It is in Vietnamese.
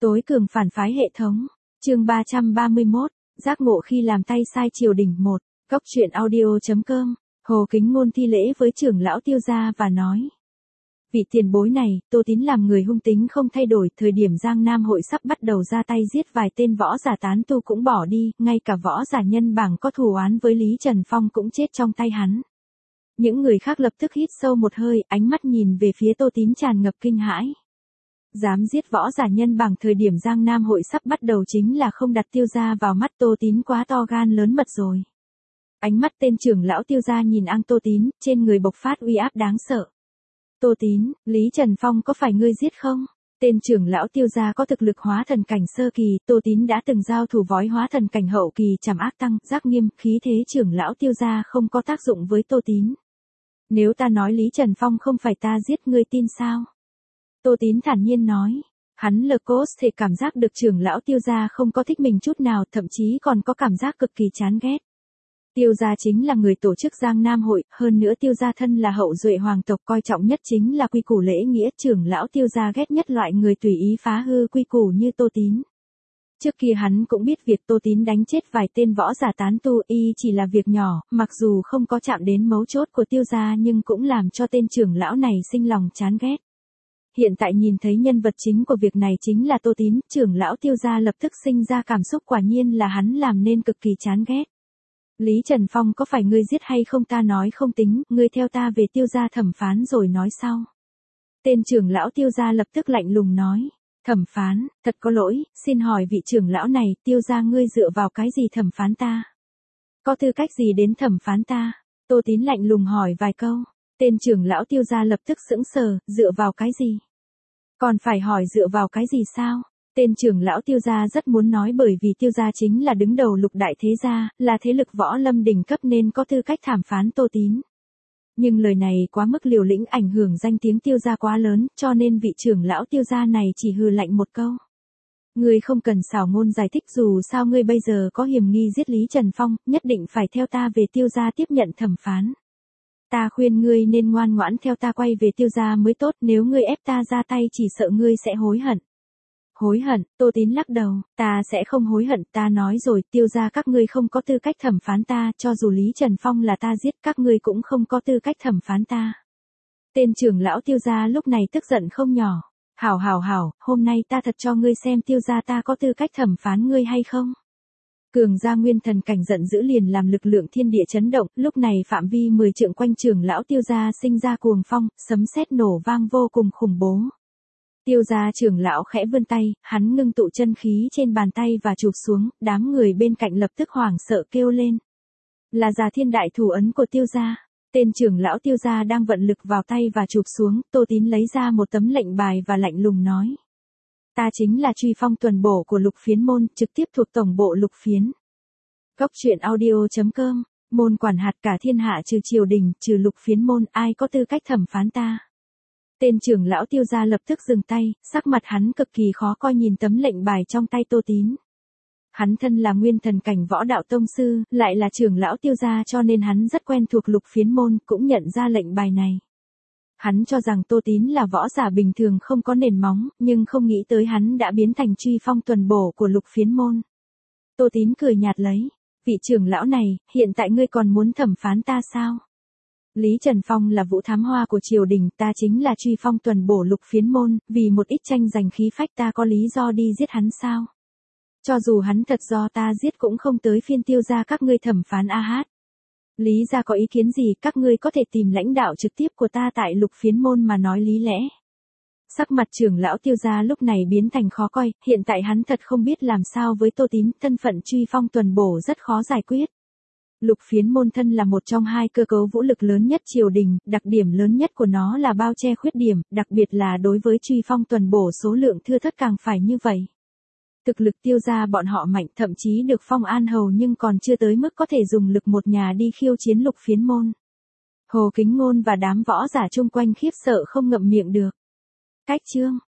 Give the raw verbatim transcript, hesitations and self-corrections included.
Tối cường phản phái hệ thống. Chương ba trăm ba mươi mốt, giác ngộ khi làm tay sai triều đình một. Góc truyện audio chấm com. Hồ Kính Ngôn thi lễ với trưởng lão Tiêu gia và nói: Vị tiền bối này, Tô Tín làm người hung tính không thay đổi, thời điểm Giang Nam hội sắp bắt đầu ra tay giết vài tên võ giả tán tu cũng bỏ đi, ngay cả võ giả nhân bảng có thù oán với Lý Trần Phong cũng chết trong tay hắn. Những người khác lập tức hít sâu một hơi, ánh mắt nhìn về phía Tô Tín tràn ngập kinh hãi. Dám giết võ giả nhân bảng thời điểm Giang Nam hội sắp bắt đầu chính là không đặt Tiêu gia vào mắt, Tô Tín quá to gan lớn mật rồi. Ánh mắt tên trưởng lão Tiêu gia nhìn Ang Tô Tín, trên người bộc phát uy áp đáng sợ. Tô Tín, Lý Trần Phong có phải ngươi giết không? Tên trưởng lão Tiêu gia có thực lực hóa thần cảnh sơ kỳ, Tô Tín đã từng giao thủ vói hóa thần cảnh hậu kỳ, trảm ác tăng, giác nghiêm, khí thế trưởng lão Tiêu gia không có tác dụng với Tô Tín. Nếu ta nói Lý Trần Phong không phải ta giết, ngươi tin sao? Tô Tín thản nhiên nói. Hắn lờ cốt thể cảm giác được trưởng lão Tiêu gia không có thích mình chút nào, thậm chí còn có cảm giác cực kỳ chán ghét. Tiêu gia chính là người tổ chức Giang Nam hội, hơn nữa Tiêu gia thân là hậu duệ hoàng tộc, coi trọng nhất chính là quy củ lễ nghĩa, trưởng lão Tiêu gia ghét nhất loại người tùy ý phá hư quy củ như Tô Tín. Trước kia hắn cũng biết việc Tô Tín đánh chết vài tên võ giả tán tu y chỉ là việc nhỏ, mặc dù không có chạm đến mấu chốt của Tiêu gia nhưng cũng làm cho tên trưởng lão này sinh lòng chán ghét. Hiện tại nhìn thấy nhân vật chính của việc này chính là Tô Tín, trưởng lão Tiêu gia lập tức sinh ra cảm xúc, quả nhiên là hắn làm nên cực kỳ chán ghét. Lý Trần Phong có phải ngươi giết hay không ta nói không tính, ngươi theo ta về Tiêu gia thẩm phán rồi nói sau. Tên trưởng lão Tiêu gia lập tức lạnh lùng nói. Thẩm phán, thật có lỗi, xin hỏi vị trưởng lão này, Tiêu gia ngươi dựa vào cái gì thẩm phán ta? Có tư cách gì đến thẩm phán ta? Tô Tín lạnh lùng hỏi vài câu. Tên trưởng lão Tiêu gia lập tức sững sờ, dựa vào cái gì? Còn phải hỏi dựa vào cái gì sao? Tên trưởng lão Tiêu gia rất muốn nói bởi vì Tiêu gia chính là đứng đầu lục đại thế gia, là thế lực võ lâm đỉnh cấp nên có tư cách thẩm phán Tô Tín. Nhưng lời này quá mức liều lĩnh, ảnh hưởng danh tiếng Tiêu gia quá lớn, cho nên vị trưởng lão Tiêu gia này chỉ hừ lạnh một câu. Ngươi không cần xảo ngôn giải thích, dù sao ngươi bây giờ có hiểm nghi giết Lý Trần Phong, nhất định phải theo ta về Tiêu gia tiếp nhận thẩm phán. Ta khuyên ngươi nên ngoan ngoãn theo ta quay về Tiêu gia mới tốt, nếu ngươi ép ta ra tay chỉ sợ ngươi sẽ hối hận. Hối hận, Tô Tín lắc đầu, ta sẽ không hối hận, ta nói rồi, Tiêu gia các ngươi không có tư cách thẩm phán ta, cho dù Lý Trần Phong là ta giết, các ngươi cũng không có tư cách thẩm phán ta. Tên trưởng lão Tiêu gia lúc này tức giận không nhỏ. Hảo hảo hảo, hôm nay ta thật cho ngươi xem Tiêu gia ta có tư cách thẩm phán ngươi hay không. Cường gia nguyên thần cảnh giận dữ liền làm lực lượng thiên địa chấn động, lúc này phạm vi mười trượng quanh trưởng lão Tiêu gia sinh ra cuồng phong, sấm sét nổ vang vô cùng khủng bố. Tiêu gia trưởng lão khẽ vươn tay, hắn ngưng tụ chân khí trên bàn tay và chụp xuống, đám người bên cạnh lập tức hoảng sợ kêu lên. Là Già Thiên Đại Thủ ấn của Tiêu gia. Tên trưởng lão Tiêu gia đang vận lực vào tay và chụp xuống, Tô Tín lấy ra một tấm lệnh bài và lạnh lùng nói. Ta chính là truy phong tuần bổ của Lục Phiến môn, trực tiếp thuộc tổng bộ Lục Phiến. Góc truyện audio chấm com, môn quản hạt cả thiên hạ trừ triều đình, trừ Lục Phiến môn, ai có tư cách thẩm phán ta. Tên trưởng lão Tiêu gia lập tức dừng tay, sắc mặt hắn cực kỳ khó coi nhìn tấm lệnh bài trong tay Tô Tín. Hắn thân là nguyên thần cảnh võ đạo tông sư, lại là trưởng lão Tiêu gia cho nên hắn rất quen thuộc Lục Phiến môn, cũng nhận ra lệnh bài này. Hắn cho rằng Tô Tín là võ giả bình thường không có nền móng, nhưng không nghĩ tới hắn đã biến thành truy phong tuần bổ của Lục Phiến môn. Tô Tín cười nhạt lấy, vị trưởng lão này, hiện tại ngươi còn muốn thẩm phán ta sao? Lý Trần Phong là vũ thám hoa của triều đình, ta chính là truy phong tuần bổ Lục Phiến môn, vì một ít tranh giành khí phách ta có lý do đi giết hắn sao? Cho dù hắn thật do ta giết cũng không tới phiên Tiêu gia các ngươi thẩm phán a hát. Lý gia có ý kiến gì, các ngươi có thể tìm lãnh đạo trực tiếp của ta tại Lục Phiến môn mà nói lý lẽ. Sắc mặt trưởng lão Tiêu gia lúc này biến thành khó coi, hiện tại hắn thật không biết làm sao với Tô Tín, thân phận truy phong tuần bổ rất khó giải quyết. Lục Phiến môn thân là một trong hai cơ cấu vũ lực lớn nhất triều đình, đặc điểm lớn nhất của nó là bao che khuyết điểm, đặc biệt là đối với truy phong tuần bổ số lượng thưa thớt càng phải như vậy. Thực lực Tiêu gia bọn họ mạnh, thậm chí được phong an hầu nhưng còn chưa tới mức có thể dùng lực một nhà đi khiêu chiến Lục Phiến môn. Hồ Kính Ngôn và đám võ giả chung quanh khiếp sợ không ngậm miệng được. Cách chương